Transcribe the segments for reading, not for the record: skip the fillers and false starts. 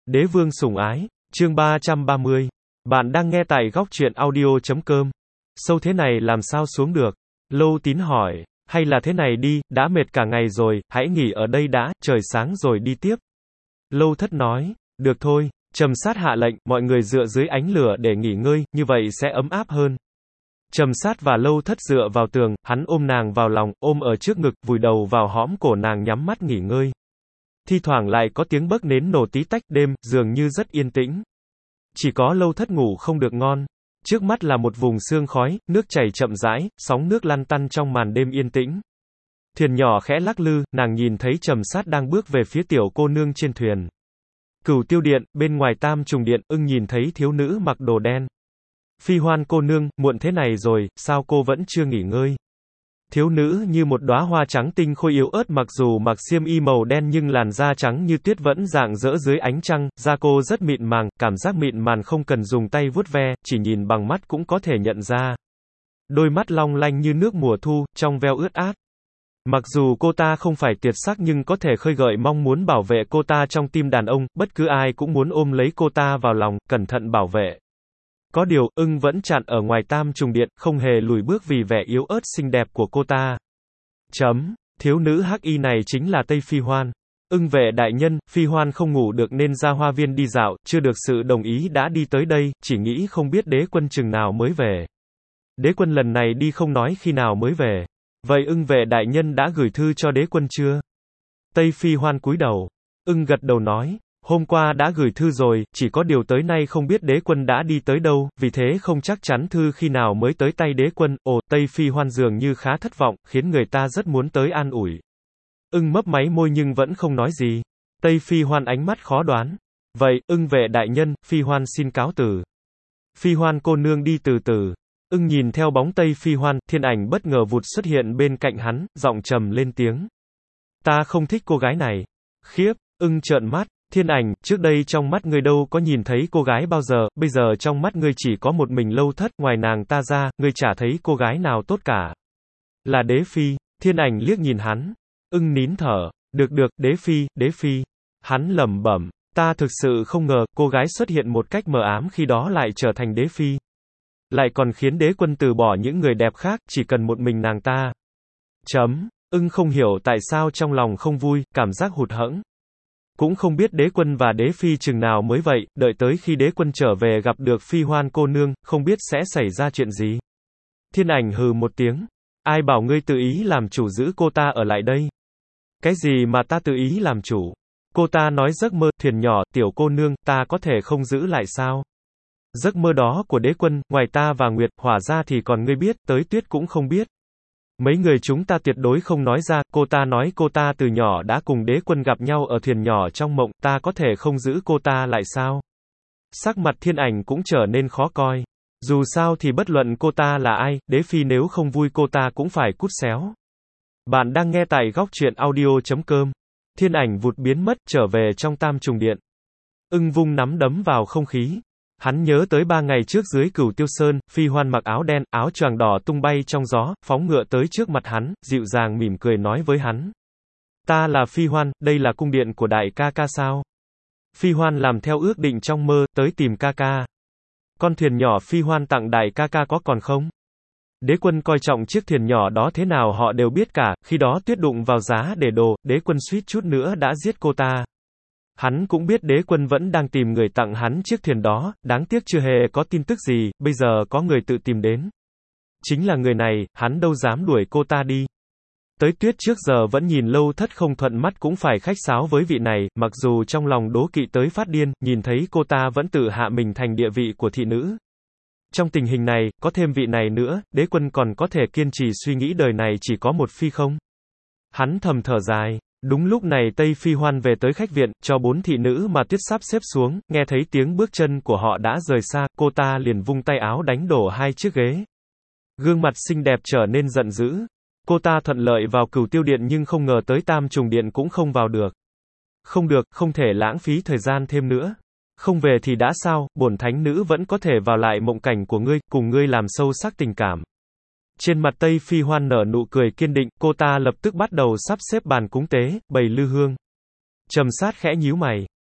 Đế vương sủng ái, chương 330. Bạn đang nghe tại góc truyện audio.com. Sâu thế này làm sao xuống được? Lâu Tín hỏi, hay là thế này đi, đã mệt cả ngày rồi, hãy nghỉ ở đây đã, trời sáng rồi đi tiếp. Lâu Thất nói, được thôi. Trầm Sát hạ lệnh, mọi người dựa dưới ánh lửa để nghỉ ngơi, như vậy sẽ ấm áp hơn. Trầm Sát và Lâu Thất dựa vào tường, hắn ôm nàng vào lòng, ôm ở trước ngực, vùi đầu vào hõm cổ nàng nhắm mắt nghỉ ngơi. Thi thoảng lại có tiếng bấc nến nổ tí tách, đêm dường như rất yên tĩnh. Chỉ có Lâu Thất ngủ không được ngon. Trước mắt là một vùng sương khói, nước chảy chậm rãi, sóng nước lăn tăn trong màn đêm yên tĩnh. Thuyền nhỏ khẽ lắc lư, nàng nhìn thấy Trầm Sát đang bước về phía tiểu cô nương trên thuyền. Cửu Tiêu Điện, bên ngoài Tam Trùng Điện, Ưng nhìn thấy thiếu nữ mặc đồ đen. Phi Hoan cô nương, muộn thế này rồi, sao cô vẫn chưa nghỉ ngơi? Thiếu nữ như một đóa hoa trắng tinh khôi yếu ớt, mặc dù mặc xiêm y màu đen nhưng làn da trắng như tuyết vẫn rạng rỡ dưới ánh trăng, da cô rất mịn màng, cảm giác mịn màng không cần dùng tay vuốt ve, chỉ nhìn bằng mắt cũng có thể nhận ra. Đôi mắt long lanh như nước mùa thu, trong veo ướt át. Mặc dù cô ta không phải tuyệt sắc nhưng có thể khơi gợi mong muốn bảo vệ cô ta trong tim đàn ông, bất cứ ai cũng muốn ôm lấy cô ta vào lòng, cẩn thận bảo vệ. Có điều, Ưng vẫn chặn ở ngoài Tam Trùng Điện, không hề lùi bước vì vẻ yếu ớt xinh đẹp của cô ta. Thiếu nữ hắc y này chính là Tây Phi Hoan. Ưng vệ đại nhân, Phi Hoan không ngủ được nên ra hoa viên đi dạo, chưa được sự đồng ý đã đi tới đây, chỉ nghĩ không biết đế quân chừng nào mới về. Đế quân lần này đi không nói khi nào mới về. Vậy Ưng vệ đại nhân đã gửi thư cho đế quân chưa? Tây Phi Hoan cúi đầu. Ưng gật đầu nói, hôm qua đã gửi thư rồi, chỉ có điều tới nay không biết đế quân đã đi tới đâu, vì thế không chắc chắn thư khi nào mới tới tay đế quân. Ồ, Tây Phi Hoan dường như khá thất vọng, khiến người ta rất muốn tới an ủi. Ưng mấp máy môi nhưng vẫn không nói gì. Tây Phi Hoan ánh mắt khó đoán. Vậy, Ưng vệ đại nhân, Phi Hoan xin cáo từ. Phi Hoan cô nương đi từ từ. Ưng nhìn theo bóng Tây Phi Hoan, thiên ảnh bất ngờ vụt xuất hiện bên cạnh hắn, giọng trầm lên tiếng. Ta không thích cô gái này. Khiếp, Ưng trợn mắt. Thiên ảnh, trước đây trong mắt ngươi đâu có nhìn thấy cô gái bao giờ, bây giờ trong mắt ngươi chỉ có một mình Lâu Thất, ngoài nàng ta ra, ngươi chả thấy cô gái nào tốt cả. Là đế phi. Thiên ảnh liếc nhìn hắn. Ưng nín thở. Được, đế phi. Hắn lẩm bẩm, ta thực sự không ngờ, cô gái xuất hiện một cách mờ ám khi đó lại trở thành đế phi. Lại còn khiến đế quân từ bỏ những người đẹp khác, chỉ cần một mình nàng ta. Ưng không hiểu tại sao trong lòng không vui, cảm giác hụt hẫng. Cũng không biết đế quân và đế phi chừng nào mới vậy, đợi tới khi đế quân trở về gặp được Phi Hoan cô nương, không biết sẽ xảy ra chuyện gì. Thiên ảnh hừ một tiếng. Ai bảo ngươi tự ý làm chủ giữ cô ta ở lại đây? Cái gì mà ta tự ý làm chủ? Cô ta nói giấc mơ, thuyền nhỏ, tiểu cô nương, ta có thể không giữ lại sao? Giấc mơ đó của đế quân, ngoài ta và Nguyệt, Hỏa ra thì còn ngươi biết, tới Tuyết cũng không biết. Mấy người chúng ta tuyệt đối không nói ra, cô ta nói cô ta từ nhỏ đã cùng đế quân gặp nhau ở thuyền nhỏ trong mộng, ta có thể không giữ cô ta lại sao? Sắc mặt thiên ảnh cũng trở nên khó coi. Dù sao thì bất luận cô ta là ai, đế phi nếu không vui cô ta cũng phải cút xéo. Bạn đang nghe tại góc truyện audio.com. Thiên ảnh vụt biến mất, trở về trong Tam Trùng Điện. Ưng vung nắm đấm vào không khí. Hắn nhớ tới 3 ngày trước dưới Cửu Tiêu Sơn, Phi Hoan mặc áo đen, áo choàng đỏ tung bay trong gió, phóng ngựa tới trước mặt hắn, dịu dàng mỉm cười nói với hắn. Ta là Phi Hoan, đây là cung điện của đại ca ca sao? Phi Hoan làm theo ước định trong mơ, tới tìm ca ca. Con thuyền nhỏ Phi Hoan tặng đại ca ca có còn không? Đế quân coi trọng chiếc thuyền nhỏ đó thế nào họ đều biết cả, khi đó Tuyết đụng vào giá để đồ, đế quân suýt chút nữa đã giết cô ta. Hắn cũng biết đế quân vẫn đang tìm người tặng hắn chiếc thuyền đó, đáng tiếc chưa hề có tin tức gì, bây giờ có người tự tìm đến. Chính là người này, hắn đâu dám đuổi cô ta đi. Tới Tuyết trước giờ vẫn nhìn Lâu Thất không thuận mắt cũng phải khách sáo với vị này, mặc dù trong lòng đố kỵ tới phát điên, nhìn thấy cô ta vẫn tự hạ mình thành địa vị của thị nữ. Trong tình hình này, có thêm vị này nữa, đế quân còn có thể kiên trì suy nghĩ đời này chỉ có một phi không? Hắn thầm thở dài. Đúng lúc này Tây Phi Hoan về tới khách viện, cho 4 thị nữ mà Tuyết sắp xếp xuống, nghe thấy tiếng bước chân của họ đã rời xa, cô ta liền vung tay áo đánh đổ 2 chiếc ghế. Gương mặt xinh đẹp trở nên giận dữ. Cô ta thuận lợi vào Cửu Tiêu Điện nhưng không ngờ tới Tam Trùng Điện cũng không vào được. Không được, không thể lãng phí thời gian thêm nữa. Không về thì đã sao, bổn thánh nữ vẫn có thể vào lại mộng cảnh của ngươi, cùng ngươi làm sâu sắc tình cảm. Trên mặt Tây Phi Hoan nở nụ cười kiên định, cô ta lập tức bắt đầu sắp xếp bàn cúng tế, bày lư hương. Trầm Sát khẽ nhíu mày.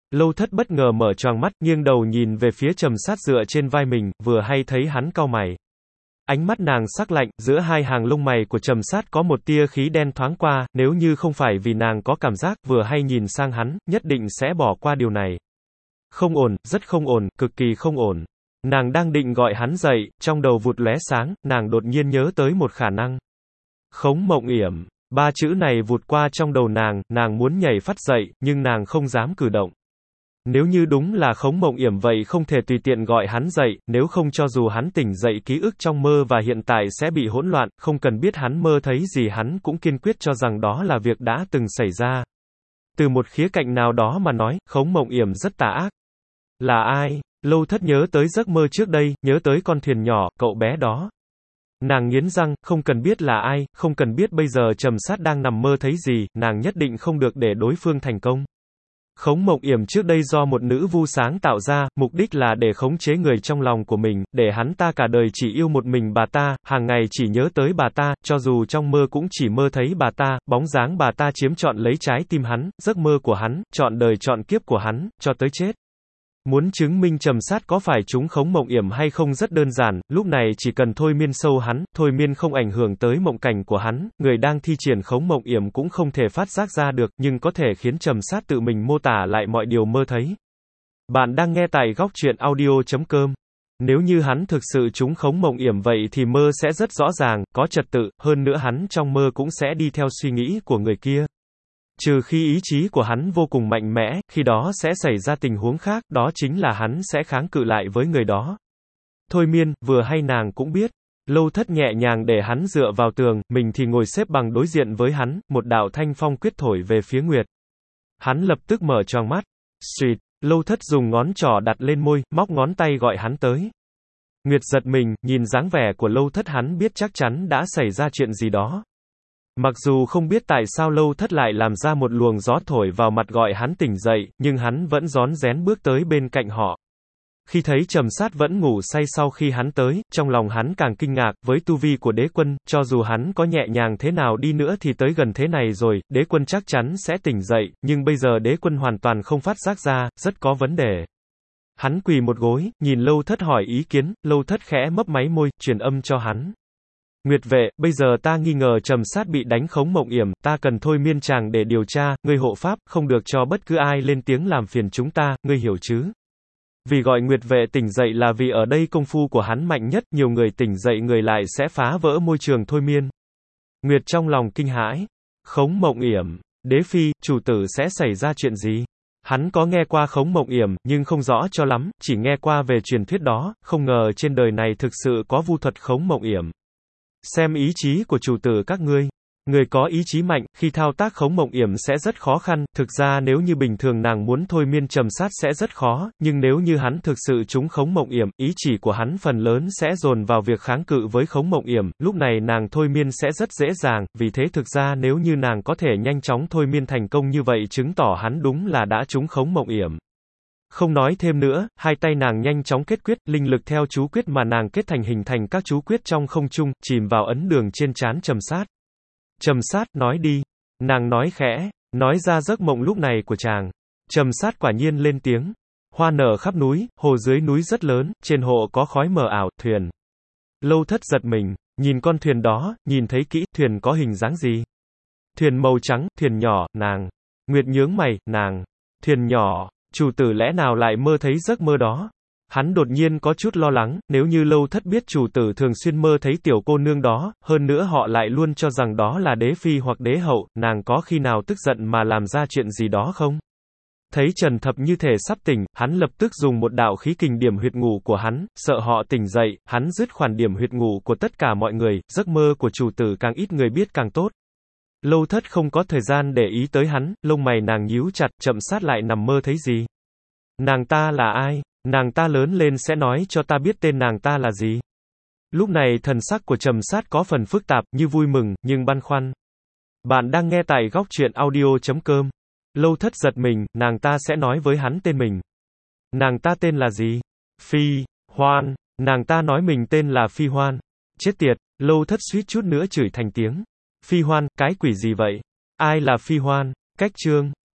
Lâu Thất bất ngờ mở choàng mắt, nghiêng đầu nhìn về phía Trầm Sát dựa trên vai mình, vừa hay thấy hắn cau mày. Ánh mắt nàng sắc lạnh, giữa hai hàng lông mày của Trầm Sát có một tia khí đen thoáng qua, nếu như không phải vì nàng có cảm giác vừa hay nhìn sang hắn, nhất định sẽ bỏ qua điều này. Không ổn, rất không ổn, cực kỳ không ổn. Nàng đang định gọi hắn dậy, trong đầu vụt lóe sáng, nàng đột nhiên nhớ tới một khả năng. Khống Mộng Yểm. Ba chữ này vụt qua trong đầu nàng muốn nhảy phát dậy, nhưng nàng không dám cử động. Nếu như đúng là Khống Mộng Yểm vậy không thể tùy tiện gọi hắn dậy, nếu không cho dù hắn tỉnh dậy ký ức trong mơ và hiện tại sẽ bị hỗn loạn, không cần biết hắn mơ thấy gì hắn cũng kiên quyết cho rằng đó là việc đã từng xảy ra. Từ một khía cạnh nào đó mà nói, Khống Mộng Yểm rất tà ác. Là ai? Lâu Thất nhớ tới giấc mơ trước đây, nhớ tới con thuyền nhỏ, cậu bé đó. Nàng nghiến răng, không cần biết là ai, không cần biết bây giờ Trầm Sát đang nằm mơ thấy gì, nàng nhất định không được để đối phương thành công. Khống Mộng Yểm trước đây do một nữ vu sáng tạo ra, mục đích là để khống chế người trong lòng của mình, để hắn ta cả đời chỉ yêu một mình bà ta, hàng ngày chỉ nhớ tới bà ta, cho dù trong mơ cũng chỉ mơ thấy bà ta, bóng dáng bà ta chiếm trọn lấy trái tim hắn, giấc mơ của hắn, trọn đời trọn kiếp của hắn, cho tới chết. Muốn chứng minh Trầm Sát có phải trúng Khống Mộng Yểm hay không rất đơn giản, lúc này chỉ cần thôi miên sâu hắn, thôi miên không ảnh hưởng tới mộng cảnh của hắn, người đang thi triển Khống Mộng Yểm cũng không thể phát giác ra được, nhưng có thể khiến Trầm Sát tự mình mô tả lại mọi điều mơ thấy. Bạn đang nghe tại góc truyện audio.com. Nếu như hắn thực sự trúng Khống Mộng Yểm vậy thì mơ sẽ rất rõ ràng, có trật tự, hơn nữa hắn trong mơ cũng sẽ đi theo suy nghĩ của người kia. Trừ khi ý chí của hắn vô cùng mạnh mẽ, khi đó sẽ xảy ra tình huống khác, đó chính là hắn sẽ kháng cự lại với người đó. Thôi miên, vừa hay nàng cũng biết. Lâu Thất nhẹ nhàng để hắn dựa vào tường, mình thì ngồi xếp bằng đối diện với hắn, một đạo thanh phong quyết thổi về phía Nguyệt. Hắn lập tức mở choàng mắt. Xuyệt, Lâu Thất dùng ngón trỏ đặt lên môi, móc ngón tay gọi hắn tới. Nguyệt giật mình, nhìn dáng vẻ của Lâu Thất hắn biết chắc chắn đã xảy ra chuyện gì đó. Mặc dù không biết tại sao Lâu Thất lại làm ra một luồng gió thổi vào mặt gọi hắn tỉnh dậy, nhưng hắn vẫn rón rén bước tới bên cạnh họ. Khi thấy Trầm Sát vẫn ngủ say sau khi hắn tới, trong lòng hắn càng kinh ngạc, với tu vi của đế quân, cho dù hắn có nhẹ nhàng thế nào đi nữa thì tới gần thế này rồi, đế quân chắc chắn sẽ tỉnh dậy, nhưng bây giờ đế quân hoàn toàn không phát giác ra, rất có vấn đề. Hắn quỳ một gối, nhìn Lâu Thất hỏi ý kiến, Lâu Thất khẽ mấp máy môi, truyền âm cho hắn. Nguyệt vệ, bây giờ ta nghi ngờ Trầm Sát bị đánh Khống Mộng Yểm, ta cần thôi miên chàng để điều tra, ngươi hộ pháp, không được cho bất cứ ai lên tiếng làm phiền chúng ta, ngươi hiểu chứ? Vì gọi Nguyệt vệ tỉnh dậy là vì ở đây công phu của hắn mạnh nhất, nhiều người tỉnh dậy người lại sẽ phá vỡ môi trường thôi miên. Nguyệt trong lòng kinh hãi. Khống Mộng Yểm, đế phi, chủ tử sẽ xảy ra chuyện gì? Hắn có nghe qua Khống Mộng Yểm, nhưng không rõ cho lắm, chỉ nghe qua về truyền thuyết đó, không ngờ trên đời này thực sự có vu thuật Khống Mộng Yểm. Xem ý chí của chủ tử các ngươi. Người có ý chí mạnh, khi thao tác Khống Mộng Yểm sẽ rất khó khăn, thực ra nếu như bình thường nàng muốn thôi miên Trầm Sát sẽ rất khó, nhưng nếu như hắn thực sự trúng Khống Mộng Yểm, ý chỉ của hắn phần lớn sẽ dồn vào việc kháng cự với Khống Mộng Yểm, lúc này nàng thôi miên sẽ rất dễ dàng, vì thế thực ra nếu như nàng có thể nhanh chóng thôi miên thành công như vậy chứng tỏ hắn đúng là đã trúng Khống Mộng Yểm. Không nói thêm nữa, hai tay nàng nhanh chóng kết quyết, linh lực theo chú quyết mà nàng kết thành hình thành các chú quyết trong không trung, chìm vào ấn đường trên trán Trầm Sát. Trầm Sát, nói đi. Nàng nói khẽ, nói ra giấc mộng lúc này của chàng. Trầm Sát quả nhiên lên tiếng. Hoa nở khắp núi, hồ dưới núi rất lớn, trên hồ có khói mờ ảo, thuyền. Lâu Thất giật mình, nhìn con thuyền đó, nhìn thấy kỹ, thuyền có hình dáng gì? Thuyền màu trắng, thuyền nhỏ, nàng. Nguyệt nhướng mày, nàng. Thuyền nhỏ. Chủ tử lẽ nào lại mơ thấy giấc mơ đó? Hắn đột nhiên có chút lo lắng, nếu như Lâu Thất biết chủ tử thường xuyên mơ thấy tiểu cô nương đó, hơn nữa họ lại luôn cho rằng đó là đế phi hoặc đế hậu, nàng có khi nào tức giận mà làm ra chuyện gì đó không? Thấy Trần Thập như thể sắp tỉnh, hắn lập tức dùng một đạo khí kình điểm huyệt ngủ của hắn, sợ họ tỉnh dậy, hắn dứt khoản điểm huyệt ngủ của tất cả mọi người, giấc mơ của chủ tử càng ít người biết càng tốt. Lâu Thất không có thời gian để ý tới hắn, lông mày nàng nhíu chặt, Trầm Sát lại nằm mơ thấy gì? Nàng ta là ai? Nàng ta lớn lên sẽ nói cho ta biết tên nàng ta là gì? Lúc này thần sắc của Trầm Sát có phần phức tạp, như vui mừng, nhưng băn khoăn. Bạn đang nghe tại góc truyện audio.com. Lâu Thất giật mình, nàng ta sẽ nói với hắn tên mình. Nàng ta tên là gì? Phi Hoan. Nàng ta nói mình tên là Phi Hoan. Chết tiệt, Lâu Thất suýt chút nữa chửi thành tiếng. Phi Hoan, cái quỷ gì vậy? Ai là Phi Hoan? Cách chương.